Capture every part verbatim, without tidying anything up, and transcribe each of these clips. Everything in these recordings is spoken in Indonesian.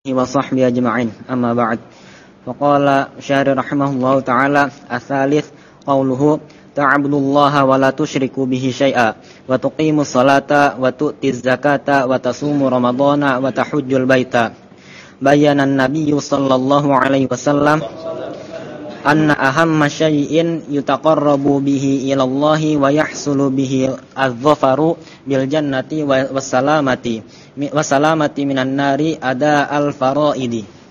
وصحبه أجمعين أما بعد فقال شارح رحمه الله تعالى الثالث قوله تعبد الله ولا تشرك به شيئا وتقيم الصلاة وتؤتي الزكاة وتصوم رمضان وتحج البيت بين النبي صلى الله عليه وسلم أن أهم شيء يتقرب به إلى الله ويحصل به الظفر بالجنة والسلامة والسلامة من النار أداء الفرائض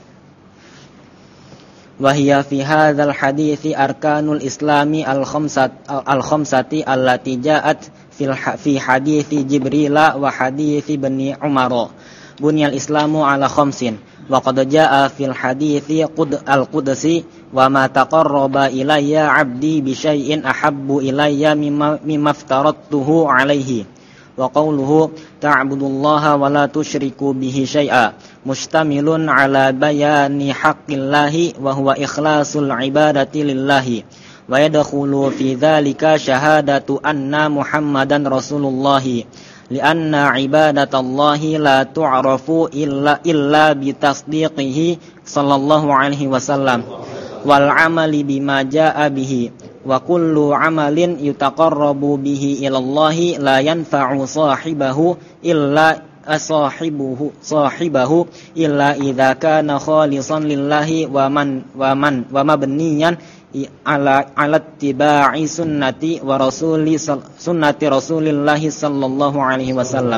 وهي في هذا الحديث أركان الإسلام الخمسة الخمسة التي جاءت في حديث جبريل وحديث بن عمر بني الإسلام على خمس وقد جاء في الحديث القدسي وما تقرب إلي عبدي بشيء أحب إلي مما افترضته عليه وقوله تعبد الله ولا تشرك به شيئا مشتمل على بيان حق الله وهو إخلاص العبادة لله ويدخل في ذلك شهادة أن محمدا رسول الله لأن عبادة الله لا تعرف إلا, إلا بتصديقه صلى الله عليه وسلم والعمل بما جاء به وكل عمل يتقرب به إلى الله لا ينفع صاحبه إلا صاحبه صاحبه إلا إذا كان خالصا لله ومن ومن ومبنيا على على اتباع سنة ورسول سنة رسول الله صلى الله عليه وسلم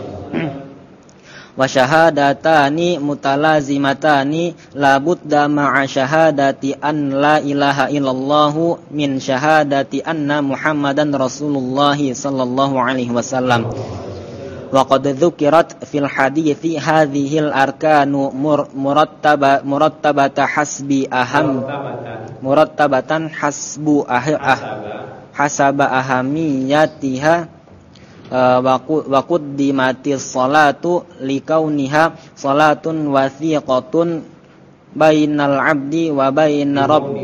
وشهادتان متلازمتان لا بد مع شهادة أن لا إله إلا الله من شهادة أن محمدا رسول الله صلى الله عليه وسلم وقد ذكرت في الحديث هذه الأركان مرتبة مرتبة حسب أهم مرتبة حسب حسب أهميتها وقدمت الصلاة لكونها صلاة وثيقة بين العبد وبين ربه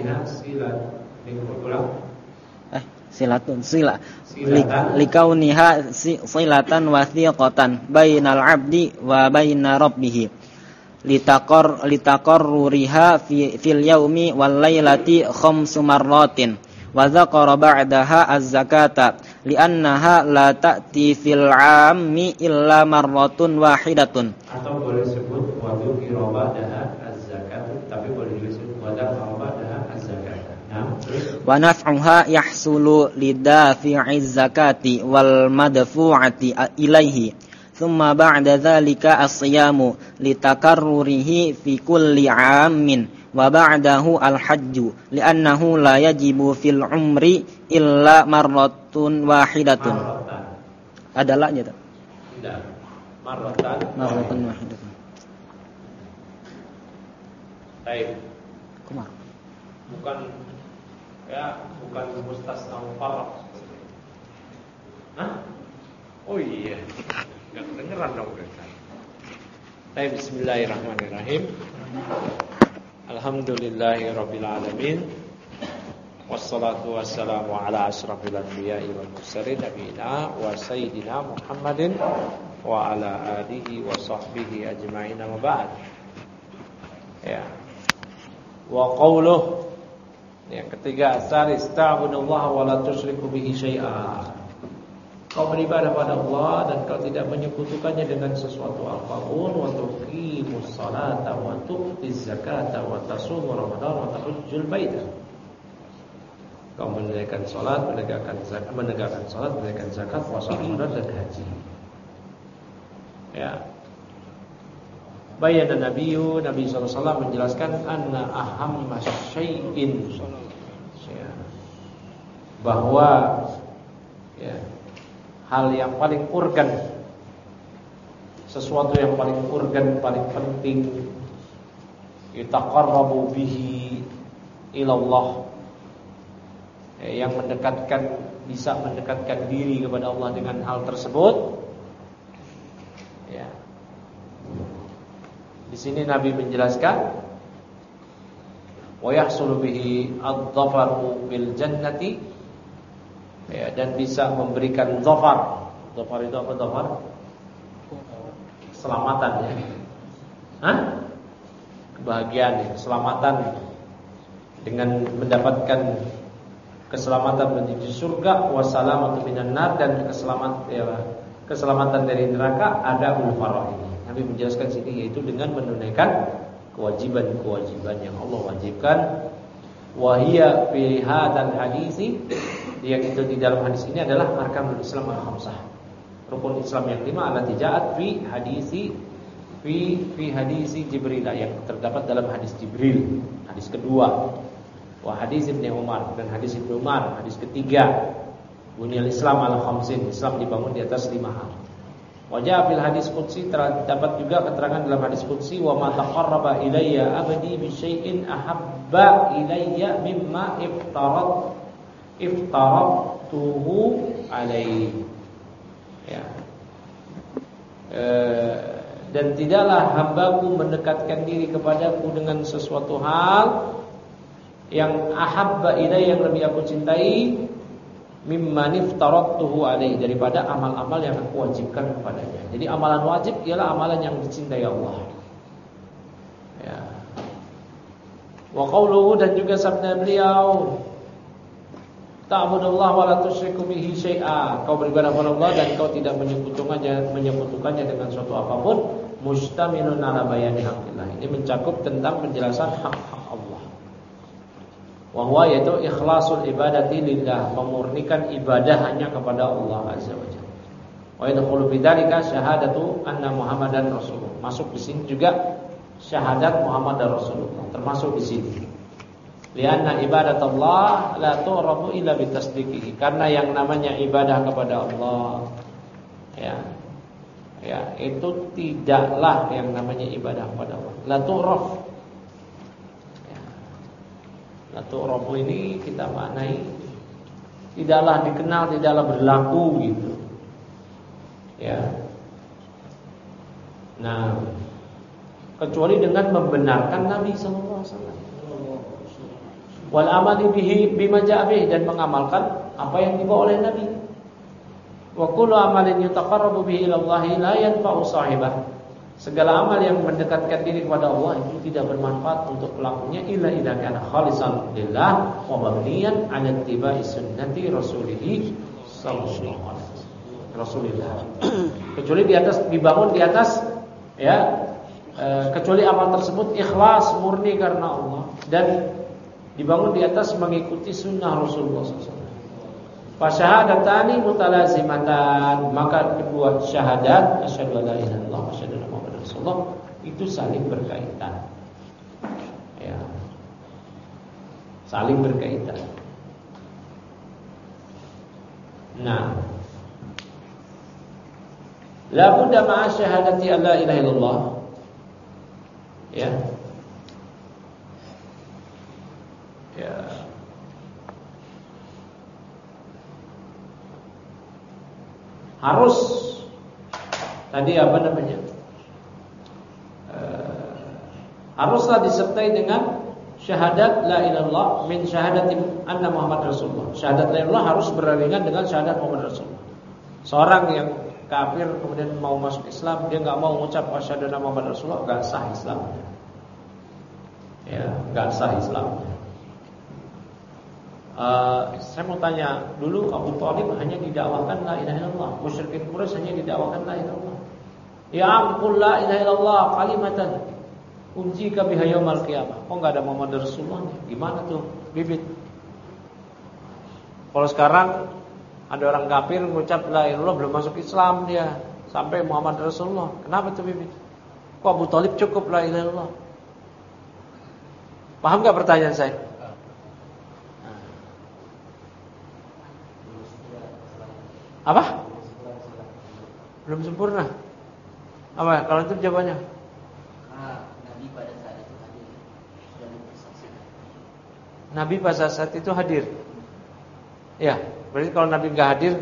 صلاة صلة لكونها صلة وثيقة بين العبد وبين ربه لتقر لتقررها في في اليوم والليلة خمس مرات وذكر بعدها الزكاة لأنها لا تأتي في العام إلا مرة واحدة atau boleh sebut wadukir ba'daha az-zakat tapi boleh disebut wadakar ba'daha az-zakat. Nah, ونفعها يحصل لدافع الزكاة والمدفوعة إليه ثم بعد ذلك الصيام لتكرره في كل عام وبعده الحج لأنه لا يجب في العمر إلا مرة واحدة. Ada laknya tak? Tidak. Marratan. Marratan wahidatan. Baik. Kumar. Bukan ya, bukan mustasna mufarrad. Hah? Oh iya. Enggak kedengeran dong kan. Baik, bismillahirrahmanirrahim. Alhamdulillahirabbil alamin. Wassalatu wassalamu ala asyrafil anbiya'i wal mursalin nabiyina wa sayyidina Muhammadin wa ala alihi wa sahbihi ajma'in amma ba'd. Ya. Wa qawluh yang ketiga asal ista'budullaha wa la tusyriku bihi syai'a. Kau beribadah pada Allah dan kau tidak menyekutukannya dengan sesuatu apapun. Wa tuqimus salata wa tu'tiz zakata wa tasumu ramadan wa tahujjul baita. Kau menunaikan salat, menegakkan zakat, menegakkan salat, menunaikan zakat, puasa Ramadan dan haji. Ya. Bayana Nabi Nabi sallallahu alaihi wasallam menjelaskan anna ahamma syai'in, ya, bahwa ya, hal yang paling urgen, sesuatu yang paling urgen, paling penting, yataqarrabu bihi ilallah, ya, yang mendekatkan, bisa mendekatkan diri kepada Allah dengan hal tersebut. Ya. Di sini Nabi menjelaskan wa yahsulu bihi adz-dzafaru bil jannati, ya, dan bisa memberikan dhafar. Dhafar itu apa dhafar? Keselamatan, ya. Hah? kebahagiaan, keselamatan dengan mendapatkan keselamatan menuju surga, wassalamatu minan nar, dan keselamatan ya, keselamatan dari neraka. Ada ulfarah ini. Nabi menjelaskan sini yaitu dengan menunaikan kewajiban-kewajiban yang Allah wajibkan. Wahia fi hadzal hadisi, yang itu di dalam hadis ini adalah arkanul Islam al-khamsah. Rukun Islam yang lima allati ja'at fi hadisi fi fi hadisi Jibril, yang terdapat dalam hadis Jibril, hadis kedua. Wa hadis Ibnu Umar, dan hadis Ibnu Umar, hadis ketiga. Bunyal Islam ala khamsin, Islam dibangun di atas lima hal. Wajah fil hadis qudsi, terdapat juga keterangan dalam hadis qudsi, wa ma taqarraba ilayya abdi bi syai'in ahabba ilayya mimma iftarat iftaratuhu alaihi. Ya. E, dan tidaklah hambaku mendekatkan diri kepadaku dengan sesuatu hal yang ahabba ilayya, yang lebih aku cintai, mimman iftaratuhu alaihi, daripada amal-amal yang aku wajibkan kepadanya. Jadi amalan wajib ialah amalan yang dicintai Allah. Ya. Wa qauluhu, dan juga sabda beliau, ta'budullah wa la tusyriku bihi syai'a, kau beribadah kepada Allah dan kau tidak menyekutukannya menyekutukannya dengan suatu apapun. Mustamilun ala bayani haqqillah, ini mencakup tentang penjelasan hak-hak Allah. Wa huwa, yaitu ikhlasul ibadati lillah, memurnikan ibadah hanya kepada Allah azza wa jalla. Wa yadkhulu fi dzalika syahadatu anna Muhammadan rasulullah, masuk di sini juga syahadat Muhammad Rasulullah, termasuk di sini. Lianna ibadatullah la tu'rafu illa bitasdiqihi, karena yang namanya ibadah kepada Allah, ya, ya, itu tidaklah yang namanya ibadah kepada Allah. La tu'raf, atau Rabu ini kita maknai tidaklah dikenal, tidaklah berlaku gitu. Ya. Nah, kecuali dengan membenarkan Nabi sallallahu alaihi wasallam. Wal amali bihi bima ja'a bihi, dan mengamalkan apa yang dibawa oleh Nabi. Wa kullu amalin yutaqarrabu bihi ila Allah la yanfa'u sahibah. Segala amal yang mendekatkan diri kepada Allah itu tidak bermanfaat untuk pelakunya illa idza kana khalisan lillah wa mabniyan 'ala ittiba'i sunnati rasulih sallallahu alaihi wasallam. Rasulillah. Kecuali di atas, dibangun di atas, ya, e, kecuali amal tersebut ikhlas murni karena Allah dan dibangun di atas mengikuti sunnah Rasulullah sallallahu alaihi wasallam. Fasyahadatani mutalazimatan, maka kedua syahadat asyhadu alla ilaha illallah wa asyhadu anna muhammadar rasulullah itu saling berkaitan. Ya. Saling berkaitan. Nah, la budda ma'a syahadati alla ilaha illallah. Ya. Ya. Harus tadi apa namanya? E, haruslah disertai dengan syahadat la ilallah min syahadati anna Muhammad Rasulullah. Syahadat la ilallah harus beriringan dengan syahadat Muhammad Rasulullah. Seorang yang kafir kemudian mau masuk Islam, dia enggak mau mengucap asyhadu anna Muhammad Rasulullah, enggak sah Islamnya. Ya, enggak sah Islamnya. Uh, saya mau tanya, dulu Abu Thalib hanya didakwakan la ilaha illallah, musyrikin Quraisy hanya didakwakan la ilaha illallah. Ya ampun, la ilaha illallah kalimatan unjika biha yaumil qiyamah. Kok enggak ada Muhammad Rasulullah nih? Gimana tuh, Bibit? Kalau sekarang ada orang kafir mengucap la ilaha illallah belum masuk Islam dia, sampai Muhammad Rasulullah. Kenapa tuh, Bibit? Kok Abu Thalib cukup la ilaha illallah? Paham enggak pertanyaan saya? Apa? Belum sempurna. Apa? Kalau itu jawabannya? Nah, Nabi pada saat itu hadir, sudah disaksikan. Nabi pada saat itu hadir. Ya, berarti kalau Nabi enggak hadir,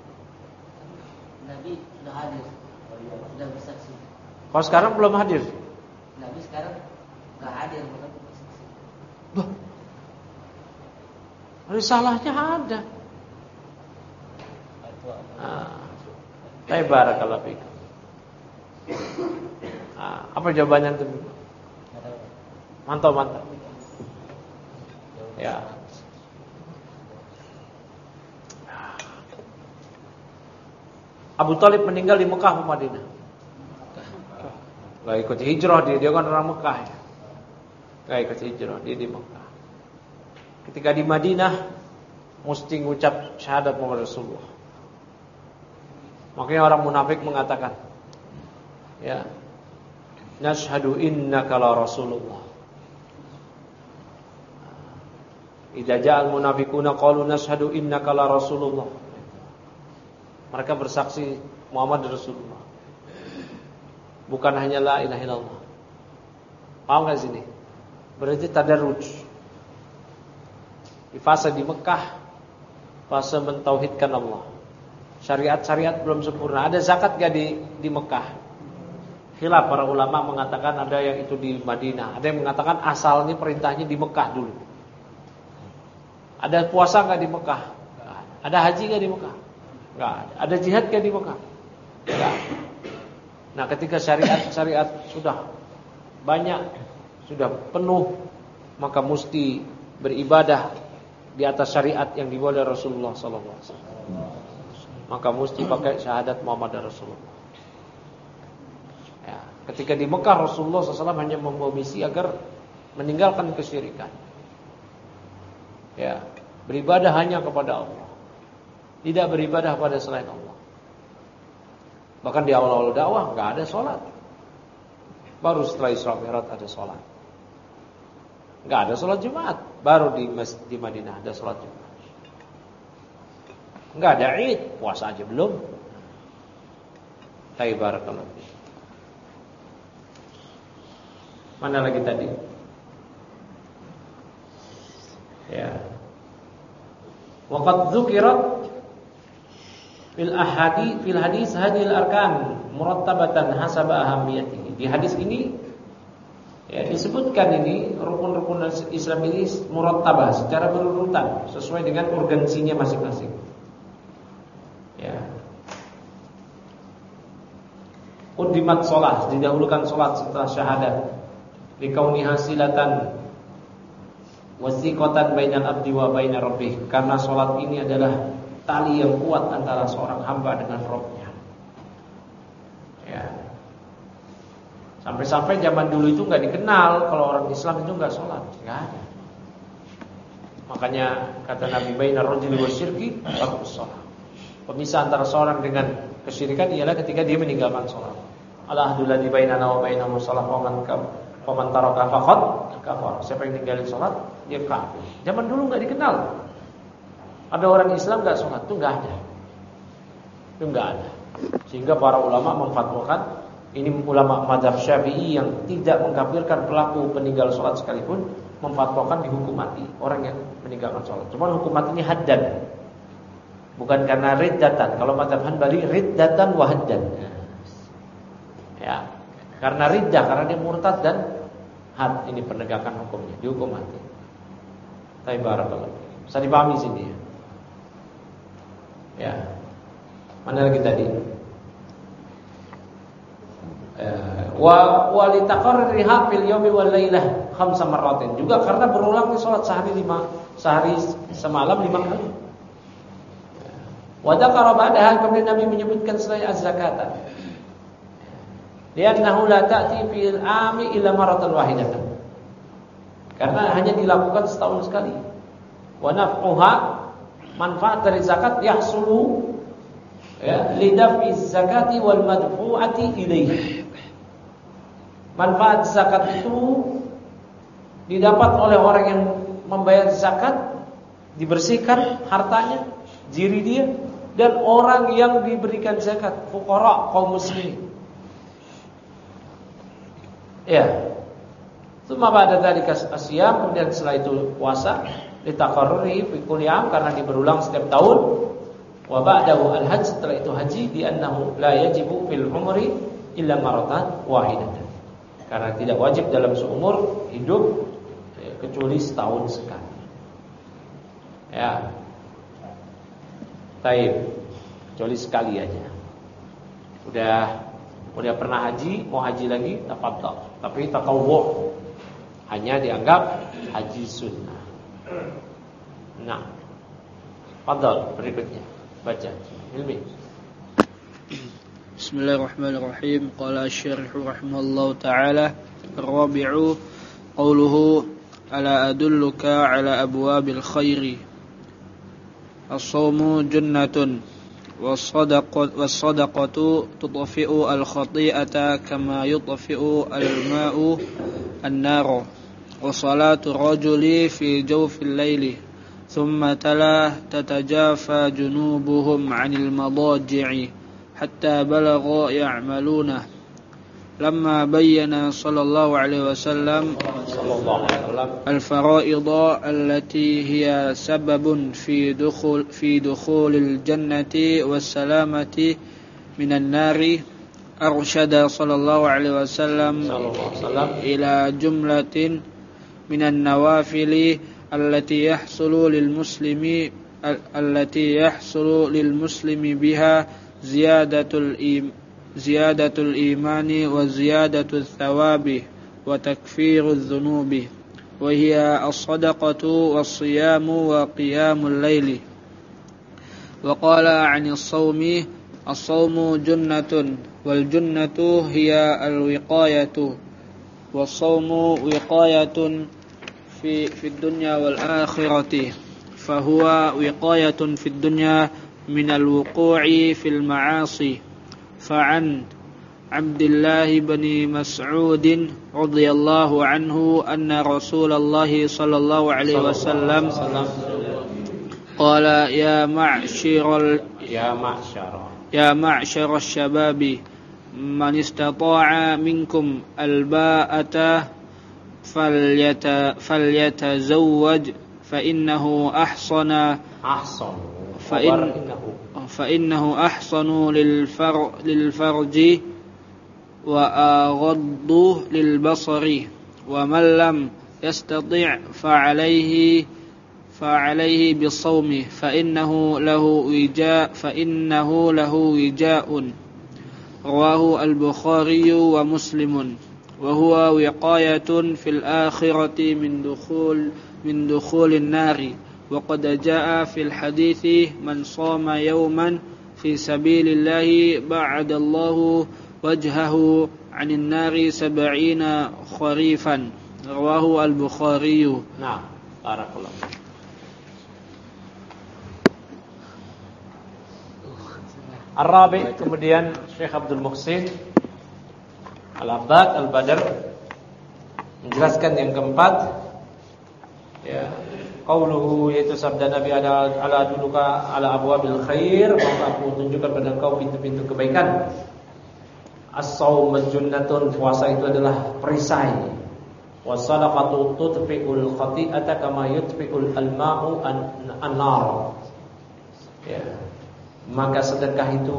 Nabi sudah hadir, sudah bersaksi. kalau sekarang belum hadir. Nabi sekarang enggak hadir, bukan bersaksi. Loh. Risalahnya ada. Ah, barakallahu fiik. Ah, apa jawabannya tuh? Mantap, mantap. Ya. Abu Thalib meninggal di Mekah atau Madinah? Gak ikut hijrah dia, dia kan orang Mekah ya. Gak ikut hijrah, dia di Mekah. Ketika di Madinah mesti ngucap syahadat Muhammad Rasulullah. Makanya orang munafik mengatakan, ya, nashhadu innaka la Rasulullah. Idza ja'al munafiquna qalu nashhadu innaka la Rasulullah. Mereka bersaksi Muhammad Rasulullah. Bukan hanya la ilaha illallah. Paham enggak sini? Berarti tadarruj. Di fase di Mekah, fase mentauhidkan Allah. Syariat-syariat belum sempurna. Ada zakat enggak di di Mekah? Khilaf para ulama mengatakan ada yang itu di Madinah, ada yang mengatakan asalnya perintahnya di Mekah dulu. Ada puasa enggak di Mekah? Enggak. Ada haji enggak di Mekah? Enggak ada. Ada jihad enggak di Mekah? Enggak. Nah, ketika syariat-syariat sudah banyak, sudah penuh, maka mesti beribadah di atas syariat yang dibawa oleh Rasulullah sallallahu alaihi wasallam. Maka mesti pakai syahadat Muhammad Rasulullah. Ya, ketika di Mekah Rasulullah sallallahu alaihi wasallam hanya membawa misi agar meninggalkan kesyirikan. Ya, beribadah hanya kepada Allah. Tidak beribadah pada selain Allah. Bahkan di awal-awal dakwah enggak ada sholat. Baru setelah Isra Mi'raj ada sholat. Enggak ada sholat Jumat. Baru di Masjid di Madinah ada sholat Jumat. Enggak ada Id, puasa aja belum. Barakallahu. Mana lagi tadi? Ya. Waqad dzukirat fil ahadi fil hadis hadil arkan murattabatan hasaba ahamiyatihi. Di hadis ini ya disebutkan ini rukun-rukun Islam ini murattabah secara berurutan sesuai dengan urgensinya masing-masing. Ya. Quddimat shalah, didahulukan salat setelah syahadat. Likauniha silatan wasiqatan bainal abdi wa bainar rabbih. Karena salat ini adalah tali yang kuat antara seorang hamba dengan Rabb-nya. Ya. Sampai-sampai zaman dulu itu enggak dikenal kalau orang Islam itu enggak sholat, enggak ada. Makanya kata Nabi bainar rajuli wasyirki tarkus shalah. Pemisah antara seorang dengan kesyirikan ialah ketika dia meninggalkan sholat. Al-ahdu ladzi bainana wa bainahum shalah wa man kam wa man taraka faqad kafar. Siapa yang ninggalin sholat dia kafir. Zaman dulu enggak dikenal. Ada orang Islam enggak sholat, itu enggak ada. Itu enggak ada. Sehingga para ulama memfatwakan, ini ulama mazhab Syafi'i yang tidak mengkafirkan pelaku peninggal sholat sekalipun, memfatwakan dihukum mati orang yang meninggalkan sholat. Cuma hukum mati ini haddan, bukan karena riddatan. Kalau mazhab Hanbali riddatan wa haddan. Ya, karena riddah, karena dia murtad dan had, ini penegakan hukumnya, dihukum mati. Barakallahu. Bisa dipahami sini ya. Ya. Mana lagi tadi? Wa walitaqarriha fil yaumi wal lailah khamsa marratin. Juga karena berulangnya salat sehari lima sehari semalam lima kali. Wa dzakara ba'daha, kemudian Nabi menyebutkan selain az-zakata. Li'annahu la ta'ti fil ami illa marratan wahidatan. Karena hanya dilakukan setahun sekali. Wa naf'uha, manfaat dari zakat yahsulu ya lidaf'i zakati wal madfu'ati ilaihi. Manfaat zakat itu didapat oleh orang yang membayar zakat, dibersihkan hartanya, diri dia, dan orang yang diberikan zakat, fuqara, kaum muslimin. Ya. Tsumma ba'da dzalika asyam, kemudian setelah itu puasa, litaqarruri fi kulli am, karena diberulang setiap tahun. Wa ba'dahu al-hajj, setelah itu haji, di annahu la yajibu fil umri illa maratan wahidatan. Karena tidak wajib dalam seumur hidup ya, kecuali setahun sekali. Ya. Taib. Kecuali sekali aja. Udah udah pernah haji, mau haji lagi, tafadhol. Tapi tatawwu. hanya dianggap haji sunnah. Nah, fadhal berikutnya baca Hilmi. Bismillahirrahmanirrahim. Qala asy-syarih rahimahullahu taala ar-rabi'u qawluhu ala adulluka ala abwabil khairi as-sawmu junnatun was-sadaqatu tudfi'u al-khati'ata kama yudfi'u al-ma'u an-nar wa salatu rajuli fi jawfil layli thumma tala tatajafa junubuhum 'anil madaji'i hatta balagha ya'maluna lamma bayyana sallallahu alaihi wasallam al-fara'id allati hiya sababun fi dukhul fi dukhulil jannati was-salamati minan nari arsyada sallallahu alaihi wasallam ila jumlatin minan nawafili allati yahsulu lil muslimi allati yahsulu lil muslimi biha ziyadatul im ziyadatul imani wa ziyadatul thawabi wa takfirudz dzunubi wa hiya as-sadaqatu was-siyamu wa qiyamul laili wa qala 'anil shaumi as-shaumu junnatun wal junnatu hiya al-wiqayatu was-shaumu wiqayatun fi fid dunya wal akhirati fa huwa wiqayatun fid dunya min al-wuqu'i fil ma'asi فعن عبد الله بن مسعود رضي الله عنه أن رسول الله صلى الله عليه وسلم قال يا معشر يا معشر يا معشر الشباب من استطاع منكم الباءة فليت فليتزوج فإنه أحصن أحصن فإن فإنه أحصن للفر للفرج وأغض للبصر ومن لم يستطع فعليه فعليه بالصوم فإنه له وجاء فإنه له وجاء رواه البخاري ومسلم وهو وقاية في الآخرة من دخول من دخول النار وقد جاء في الحديث من صام يوما في سبيل الله بعد الله وجهه عن النار سبعين خريفا رواه البخاري. Nah, barakallah. Ar-Rabi, kemudian Syekh Abdul Muhsin Al-Abbad Al-Badr menjelaskan yang keempat, ya, qauluhu, yaitu sabda Nabi ada ala duluka ala abwabil khair, maka aku tunjukkan pada engkau pintu-pintu kebaikan. As-shaum junnatun, puasa itu adalah perisai. Was-sadaqatu tudfi'ul khati'ata kama yudfi'ul al-ma'u an-nar. Ya. Maka sedekah itu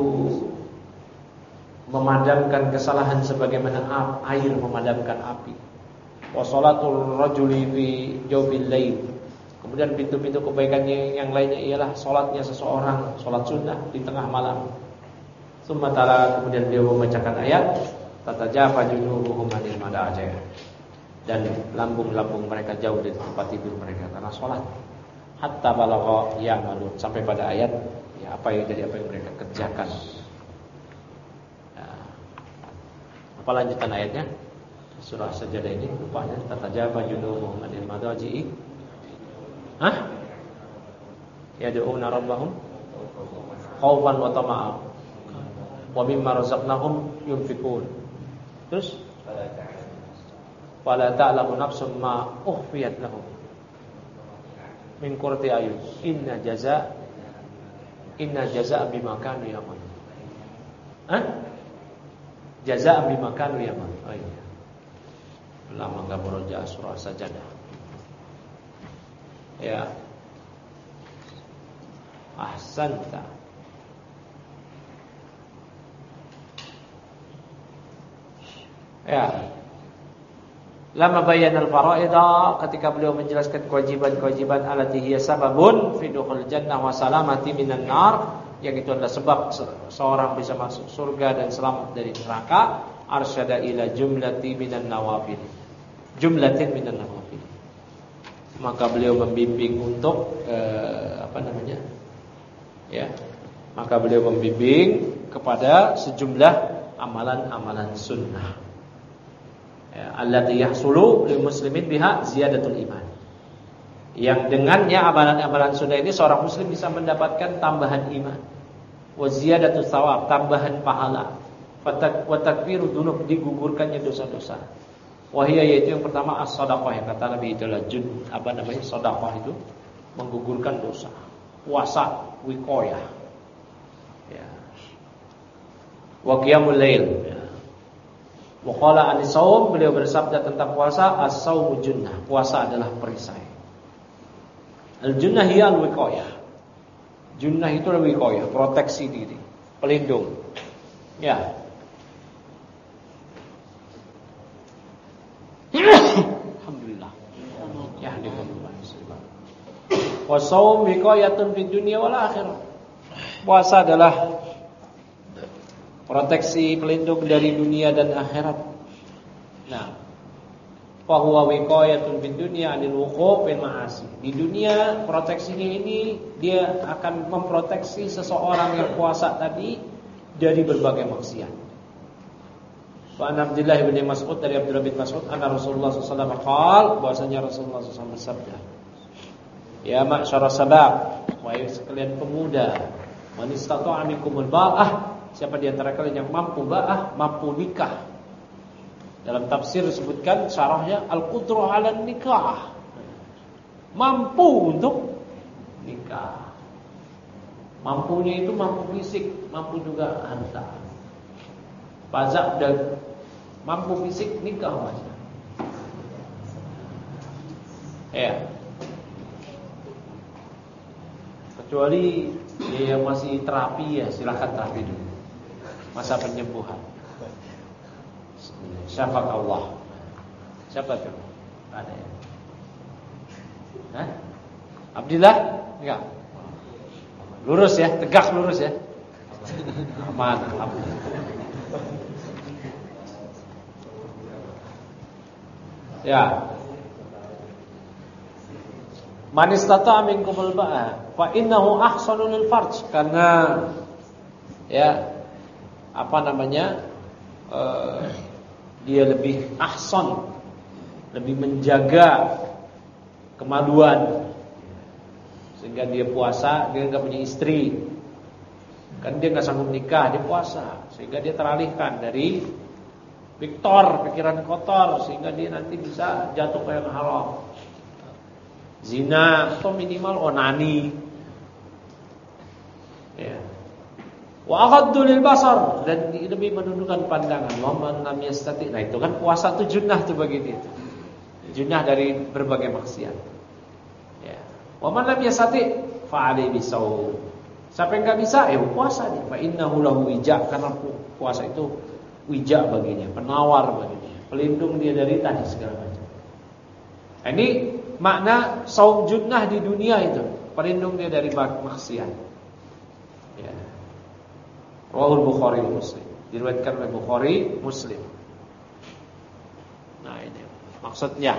memadamkan kesalahan sebagaimana air memadamkan api. Wa salatul rajuli fi jawfil lail. Kemudian pintu-pintu kebaikannya yang lainnya ialah salatnya seseorang, salat sunnah di tengah malam. Summa ta'ala, kemudian beliau membacakan ayat tatajafa junubuhum 'anil madaji', dan lambung-lambung mereka jauh dari tempat tidur mereka karena salat. Hatta balagha ya'malun, sampai pada ayat ya apa yang dari apa yang mereka kerjakan. Nah, apa lanjutan ayatnya? Surah Sajadah ini rupanya tatajafa junubuhum 'anil madaji'. Hah? Yad'una rabbahum khaufan wa tama'an wa mimma razaqnahum yunfiqun. Terus wala ta'lamu nafsum ma ukhfiyat lahum min qurrati ayun inna jazaa inna jazaa bima kanu ya'malun. Hah? Jazaa bima kanu ya'malun. Oh iya. Lama enggak beroja surah Sajadah. Ya, ahsanta. Ya, lama bayan al-faraidah, ketika beliau menjelaskan kewajiban-kewajiban alati hiya sababun fi dukhul jannah wa salamati minan nar, yang itu adalah sebab seorang bisa masuk surga dan selamat dari neraka. Arsyada ila jumlati minan nawafil. jumlatin minan nawafil. Maka beliau membimbing untuk eh, apa namanya? Ya. Maka beliau membimbing kepada sejumlah amalan-amalan sunnah. Ya, allati yahsulu lil muslimin biha ziyadatul iman. Yang dengannya amalan-amalan sunnah ini seorang muslim bisa mendapatkan tambahan iman. Wa ziyadatus thawab, tambahan pahala. Wa takfiru dzunub, digugurkannya dosa-dosa. Wahia, yaitu yang pertama as-shadaqah, yang kata Nabi itu adalah jun, apa namanya, shadaqah itu menggugurkan dosa. Puasa wiqayah. Ya. Wa qiyamul lail. Ya. Wa qala an-shaum, beliau bersabda tentang puasa, as-shaumu junnah, puasa adalah perisai. Al-junnah hiya al-wiqayah. Junnah itu adalah wiqayah, proteksi diri, pelindung. Ya. Alhamdulillah. Ya, dikumpulan. Wa shaum wiqayatun fid dunya wal akhirah. Puasa adalah proteksi, pelindung dari dunia dan akhirat. Nah, fa huwa wiqayatun fid dunya 'anil wuqu' fil ma'asi. Di dunia proteksinya ini dia akan memproteksi seseorang yang puasa tadi dari berbagai maksiat. Wa an Abdullah bin Mas'ud, dari Abdullah bin Mas'ud, anna Rasulullah sallallahu alaihi wasallam qaal, bahwasanya Rasulullah sallallahu alaihi wasallam bersabda, ya ma'syara sabab, wahai sekalian pemuda, man istata'a minkumul ba'ah, siapa di antara kalian yang mampu ba'ah, mampu nikah. Dalam tafsir disebutkan syarahnya al-qudru 'ala nikah, mampu untuk nikah. Mampunya itu mampu fisik, mampu juga harta. Pazak dan mampu fisik nikah saja. Ya. Kecuali dia yang masih terapi, ya silakan terapi dulu. Masa penyembuhan. Syafaq Allah. Siapa tuh? Ada ya? Hah? Abdillah? Enggak. Lurus ya, tegak lurus ya. Aman, alhamdulillah. Ya. Man istata'a minkumul ba'a fa innahu ahsanu lil farj, karena ya apa namanya? Uh, dia lebih ahsan, lebih menjaga kemaluan, sehingga dia puasa, dia enggak punya istri. Kan dia enggak sanggup nikah, dia puasa, sehingga dia teralihkan dari Victor, pikiran kotor, sehingga dia nanti bisa jatuh ke yang haram, zina atau minimal onani. Ya. Wa aghaddu lil basar, dan lebih menundukkan pandangan. Wa man lam yastati. Nah, itu kan puasa itu junnah tuh bagi dia. Junnah dari berbagai maksiat. Ya. Wa man lam yastati fa alaihi bisawm. Siapa yang enggak bisa, ya puasa dia. Fa innahu lahu wija, karena puasa itu wija baginya, penawar baginya, pelindung dia dari tadi segala macam. Nah, ini makna saum junnah di dunia itu, pelindung dia dari maksiat. Ya. Rawahul Bukhari Muslim, diriwayatkan oleh Bukhari Muslim. Nah, ini maksudnya.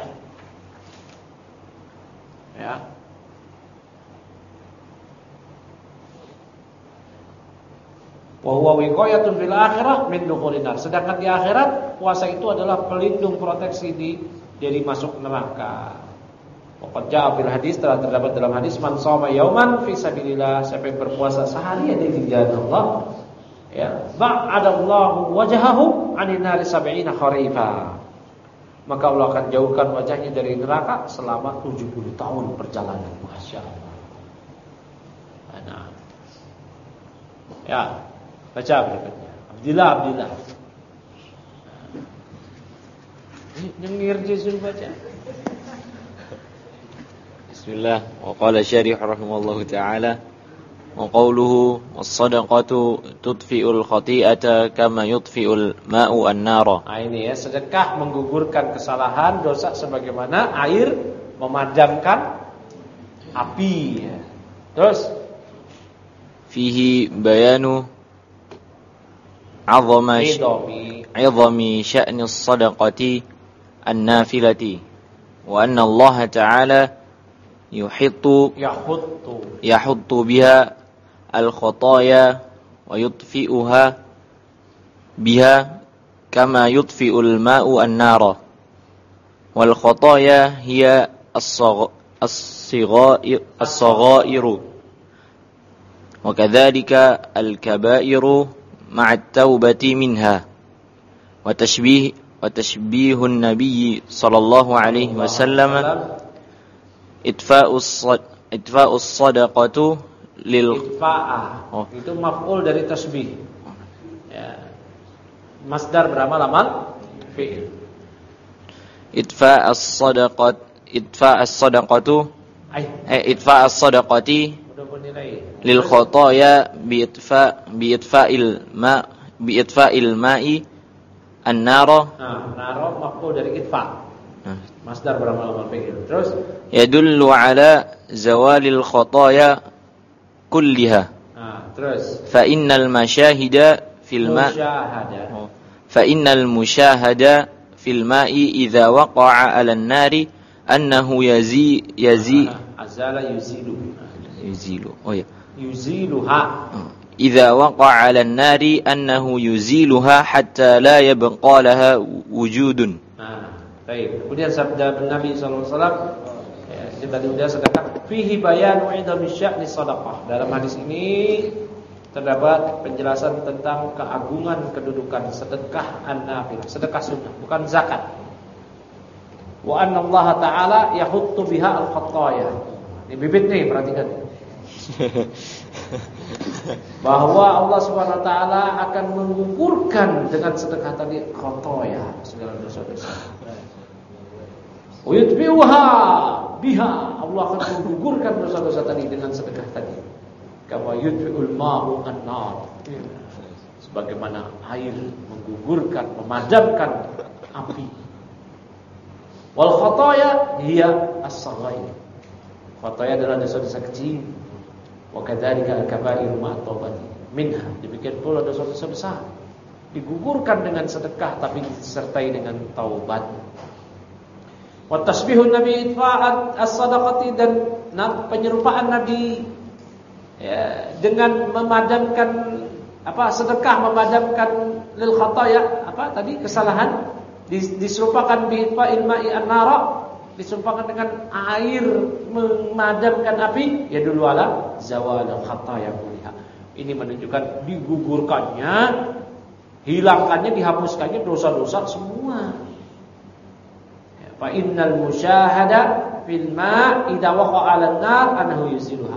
Ya. Wa huwa wiqayatun fil akhirah min dukhulin nar. Sedangkan di akhirat puasa itu adalah pelindung, proteksi di dari masuk neraka. Waqad jaa fil hadis, telah terdapat dalam hadis, man shoma yauman fi sabilillah, siapa yang berpuasa sehari di jalan Allah, ya, ba'adallahu wajhahu 'anil nari sab'ina kharifa. Maka Allah akan jauhkan wajahnya dari neraka selama tujuh puluh tahun perjalanan. Masyaallah. Nah. Ya. Baca berikutnya. Abdillah, Abdillah. Nyengir Yesus baca. Bismillah. Wa qala syarih rahimallahu taala, wa qawluhu was-sadaqatu tudfi'ul khati'ata kama yudfi'ul ma'u an-nara. Nah, ini ya, sedekah menggugurkan kesalahan, dosa, sebagaimana air memadamkan api ya. Terus fihi bayanu 'azami 'azami sya'ni as-sadaqati النافلة وأن الله تعالى يحط يحط يحط بها الخطايا ويطفئها بها كما يطفئ الماء النار والخطايا هي الصغ... الصغائر... الصغائر وكذلك الكبائر مع التوبة منها وتشبيه وتشبيه النبي صلى الله عليه وسلم إطفاء الصد... إطفاء الصدقة lil Itfa'ah. Oh. Itu maf'ul dari tasbih. Ya. Masdar beramal amal fi'il. Itfa' as-sadaqat itfa' as-sadaqatu Ay, eh itfa' as-sadaqati udah bernilai. lil khotaya bi itfa' bi itfa'il ma bi itfa'il ma'i an-nara. Nah, naro maf'ul dari itfa'. Masdar beramal amal fi'il. Terus Yadullu ala zawalil khotaya kulliha. nah, terus Fa innal mashahida fil ma' musyahada. fa innal mushahada fil ma'i idza waqa'a 'ala an-nari annahu yazi yazi Azala yuzilu. yuzilu. Oh ya. Yuziluha. إذا وقع على النار أنه يزيلها حتى لا يبقى لها وجود. Nah, baik. Kemudian sabda Nabi sallallahu alaihi wasallam, ya, ini tadi sudah sedekah. Fihi bayanu idami sya'ni sadaqah. Dalam hadis ini terdapat penjelasan tentang keagungan kedudukan sedekah an-nafilah, sedekah sunnah, bukan zakat. Wa anna Allah Ta'ala yahuttu biha al-khattaya. Ini bibit nih, perhatikan. Bahwa Allah Subhanahu wa taala akan menggugurkan dengan sedekah tadi khotoya, segala dosa-dosa. Wa yutbi'uha biha, Allah akan menggugurkan dosa-dosa tadi dengan sedekah tadi. Kama yutbi'ul ma'u an-nar. Sebagaimana air menggugurkan, memadamkan api. Wal khotoya hiya as-saghair. Khotoya adalah dosa-dosa kecil. Wa kadzalika al-kaba'ir ma'a taubati minha. Demikian pula dosa-dosa besar digugurkan dengan sedekah tapi disertai dengan taubat. Wa tasbihun nabi itfa'at as-sadaqati, dan penyerupaan Nabi ya, dengan memadamkan apa sedekah memadamkan lil khataya, apa tadi kesalahan, diserupakan bi itfa'il ma'i an-nara, disumpahkan dengan air memadamkan api, ya dulu ala zawal khataya kuliha. Ini menunjukkan digugurkannya, hilangkannya, dihapuskannya dosa-dosa semua. Fa innal musyahada fil ma' idza waqa'a 'alan nar annahu yuziluha.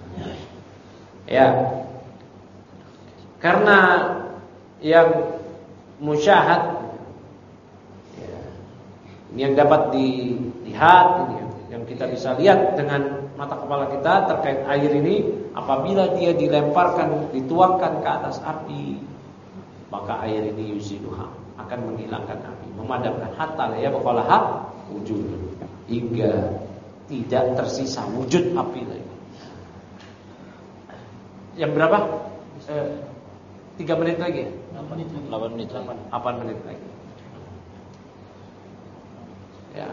Ya. Karena yang musyahad ya, ini yang dapat dilihat, ini yang kita bisa lihat dengan mata kepala kita terkait air ini, apabila dia dilemparkan, dituangkan ke atas api, maka air ini yuziluha, akan menghilangkan api, memadamkan, hatta la yabqalaha wujud, hingga tidak tersisa wujud api lagi. Yang berapa? Eh, tiga menit lagi. delapan menit lagi. delapan menit. delapan menit lagi. Ya.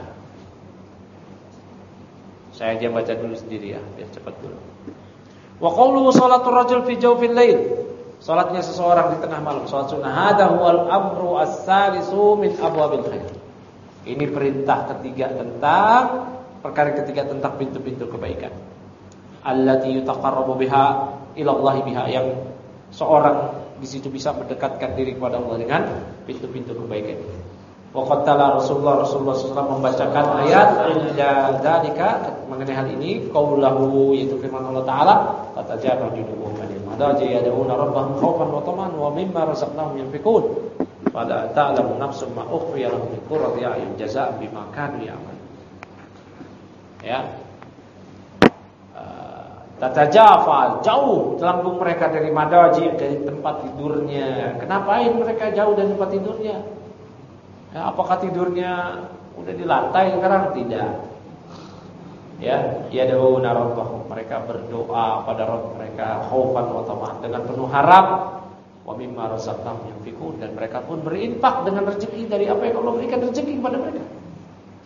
Saya aja baca dulu sendiri ya, biar cepat dulu. Wa qawluhu salatul rajul fi jawfil lail. Salatnya seseorang di tengah malam, salat sunnah. Hadza huwal amru as-salisu min abwabil khair. Ini perintah ketiga tentang perkara ketiga tentang pintu-pintu kebaikan. Allati yutaqarrabu biha ila Allah biha, yang seorang di situ bisa mendekatkan diri kepada Allah dengan pintu-pintu kebaikan. Waqad tala Rasulullah Rasulullah sallallahu alaihi wasallam membacakan ayat inda dzalika mengenai hal ini, qaulahu, yaitu firman Allah taala, tatajabu junubuhum anil madaji yad'una rabbahum khaufan wa tama'an wa mimma razaqnahum yunfiqun fala ta'lamu nafsun ma ukhfiya lahum min qurrati a'yun jazaa'an bima kanu ya'malun. Ya. Tatajafa, jauh lambung mereka dari madaji, dari tempat tidurnya. Kenapa mereka jauh dari tempat tidurnya? Ya, apakah tidurnya udah di lantai sekarang? Tidak. Ya, yad'una rabbahum, mereka berdoa pada Rabb mereka khaufan wa tama'an, dengan penuh harap, wa mimma razaqnahum yunfiqun, dan mereka pun berinfak dengan rezeki dari apa yang Allah berikan rezeki kepada mereka.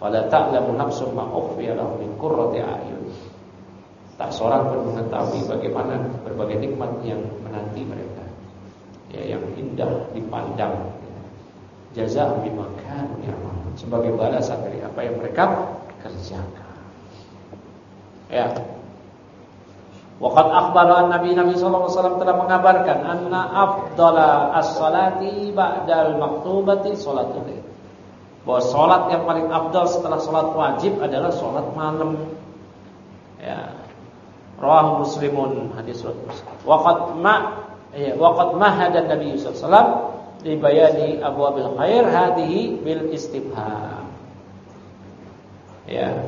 Fala ta'lamu nafsum ma ukhfiya lahum min qurrati a'yun. Tak seorang pun mengetahui bagaimana berbagai nikmat yang menanti mereka, ya, yang indah dipandang. Jazaa bima kanu ya'malun, sebagai balasan dari apa yang mereka kerjakan. Ya. Waqad akhbara an-nabi Nabi sallallahu alaihi wasallam telah mengabarkan anna afdala as-salati ba'dal maktubati salatul lail. Bahwa salat yang paling afdal setelah salat wajib adalah salat malam. Ya. Rawahu Muslimun, hadis riwayat Muslim. Waqad ma ya waqad mahada Nabi sallallahu alaihi wasallam li bayani abwabil khair hadhihi bil istifham. Ya.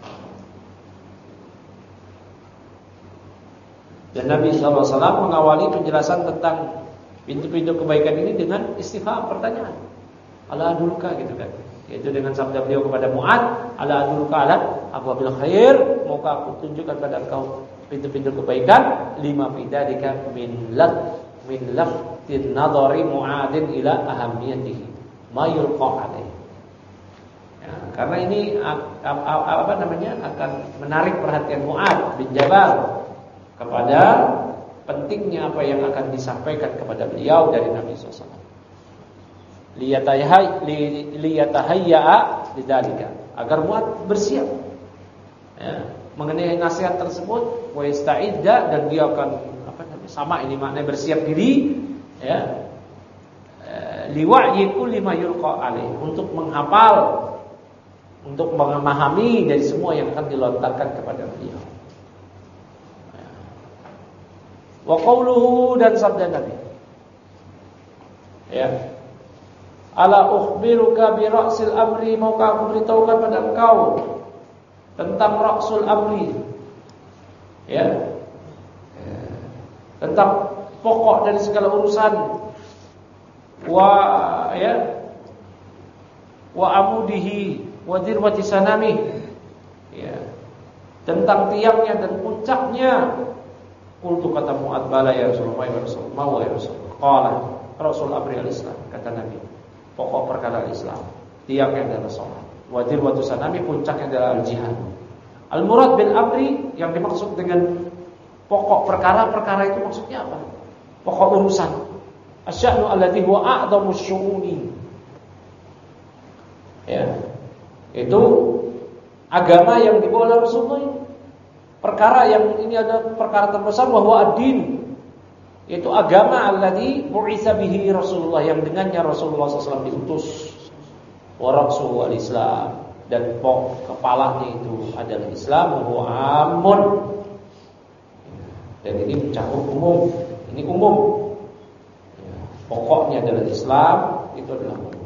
Dan Nabi sallallahu alaihi wasallam mengawali penjelasan tentang pintu-pintu kebaikan ini dengan istifham, pertanyaan. Ala adulka, gitu kan. Yaitu dengan sabda beliau kepada Mu'adz, ala adulka ala abwabil khair, maukah aku tunjukkan pada engkau pintu-pintu kebaikan, lima bidalika min lat min laftin nadhari Mu'adzin ila ahamiyatihi ma yulqa alaihi. Ya, karena ini apa namanya akan menarik perhatian Mu'adz bin Jabal kepada pentingnya apa yang akan disampaikan kepada beliau dari Nabi sallallahu alaihi wasallam. Liyatahayya'a lidzalika, agar Mu'adz bersiap, ya, mengenai nasihat tersebut, wa yasta'idda, dan dia akan apa namanya sama ini maknanya bersiap diri, ya, liwa'yi kulli ma yulqa alaih, untuk menghafal, untuk memahami dari semua yang akan dilontarkan kepada beliau. Wa qauluhu, dan sabda Nabi, ya, ala ukhbiruka bi ra'sil amri, maukah aku beritahukan pada engkau tentang ra'sul amri, ya, tentang pokok dari segala urusan, wa ya wa amudihi wa dirwati sanami, ya, tentang tiangnya dan puncaknya. Qultu, kata Mu'adz, bala ya Rasulullah, ya Rasulullah, mau ya Rasulullah. Qala Rasul amri al-Islam, kata Nabi, pokok perkara Islam, tiangnya adalah salat. Wa dirwatu sanami, puncaknya adalah al-jihad. Al-murad bil amri, yang dimaksud dengan pokok perkara-perkara itu maksudnya apa? Pokok urusan. Asya'nu alladhi huwa a'dhamu syu'uni. Ya. Itu agama yang dibawa oleh Rasulullah ini. Perkara yang ini adalah perkara terbesar, bahwa ad-din, yaitu agama alladhi bu'itsa bihi Rasulullah, yang dengannya Rasulullah sallallahu alaihi wasallam diutus. Wa rasul al-Islam, dan pokok kepalanya itu adalah Islam, wa amun. Dan ini mencakup umum, ini umum. Pokoknya adalah Islam, itu adalah umum.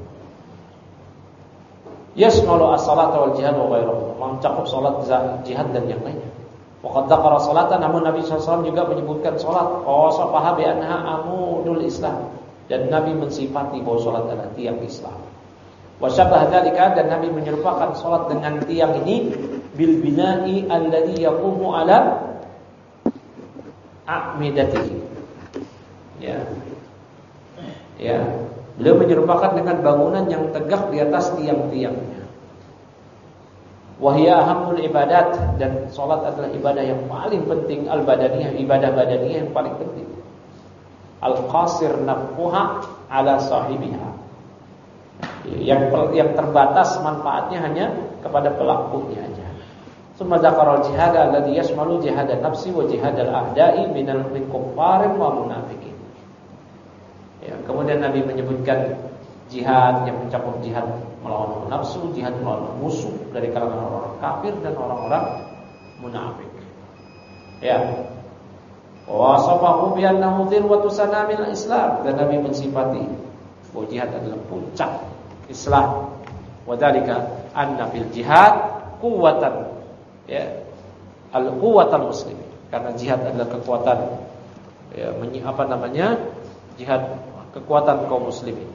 Yasmalu as-salata wal jihad wa ghairuhu, mencakup salat, jihad, dan yang lainnya. Waqad dzakara salatan, namun Nabi sallallahu alaihi wasallam juga menyebutkan salat. Qasafaha bi annaha amudul Islam, dan Nabi mensifati bahwa salat adalah tiang Islam. Wa syabbaha dzalika, dan Nabi menyerupakan salat dengan tiang ini bil bina'i alladhi yaqumu ala a'midatihi. Ya. Ya, beliau menyerupakan dengan bangunan yang tegak di atas tiang-tiangnya. Wahia ahamul ibadat, dan salat adalah ibadah yang paling penting, al-badaniyah, ibadah badaniyah yang paling penting. Al-qasir naf'uha ala sahibiha, yang yang terbatas manfaatnya hanya kepada pelakunya aja. Summa dzakara al-jihad alladhi yashmalu jihad an-nafsi wa jihad al-a'da'i minal min kuffarin wa munafiqin. Ya, kemudian Nabi menyebutkan jihad yang mencakup jihad melawan nafsu, jihad melawan musuh dari kalangan orang kafir dan orang-orang munafik. Ya. Wa safahu bi annahu dirwatu sanamil Islam, dan Nabi mensifati bahwa jihad adalah puncak Islam. Wa dzalika anna fil jihad quwwatan, ya, al-quwwatul muslimin, karena jihad adalah kekuatan, ya, apa namanya? Jihad, kekuatan kaum muslimin.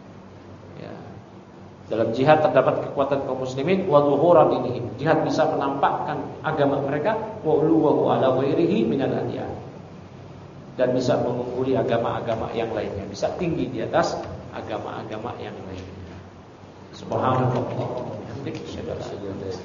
Dalam jihad terdapat kekuatan kaum muslimin, wa dhuhura dinihim. Jihad bisa menampakkan agama mereka, wa uluwahu ala ghairihi minal adyan, dan bisa mengungguli agama-agama yang lainnya, bisa tinggi di atas agama-agama yang lainnya. Subhanallah. bihamdik, asyhadu an la ilaha illa anta